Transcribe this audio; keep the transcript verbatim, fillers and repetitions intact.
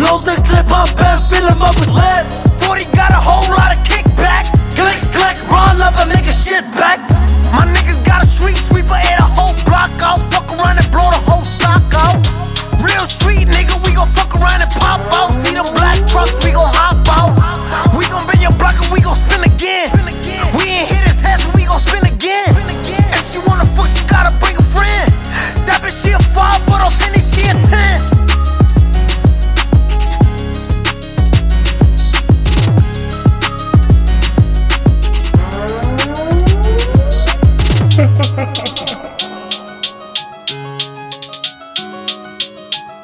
Load the clip up and fill him up with lead. forty got a whole lot of kickback. Click, click, run up and make a shit back. My niggas got a street sweeper and a whole block out. Fuck around and blow the whole stock out. Real street nigga, we gon' fuck around and pop out. See them black trucks, we gon' hop out. We gon' bend your block and we gon' spin again. We ain't hit his head, so we gon' spin again. If she wanna fuck, she gotta bring a friend. That bitch, she a five, but on Henny, she a ten. Ha ha ha ha.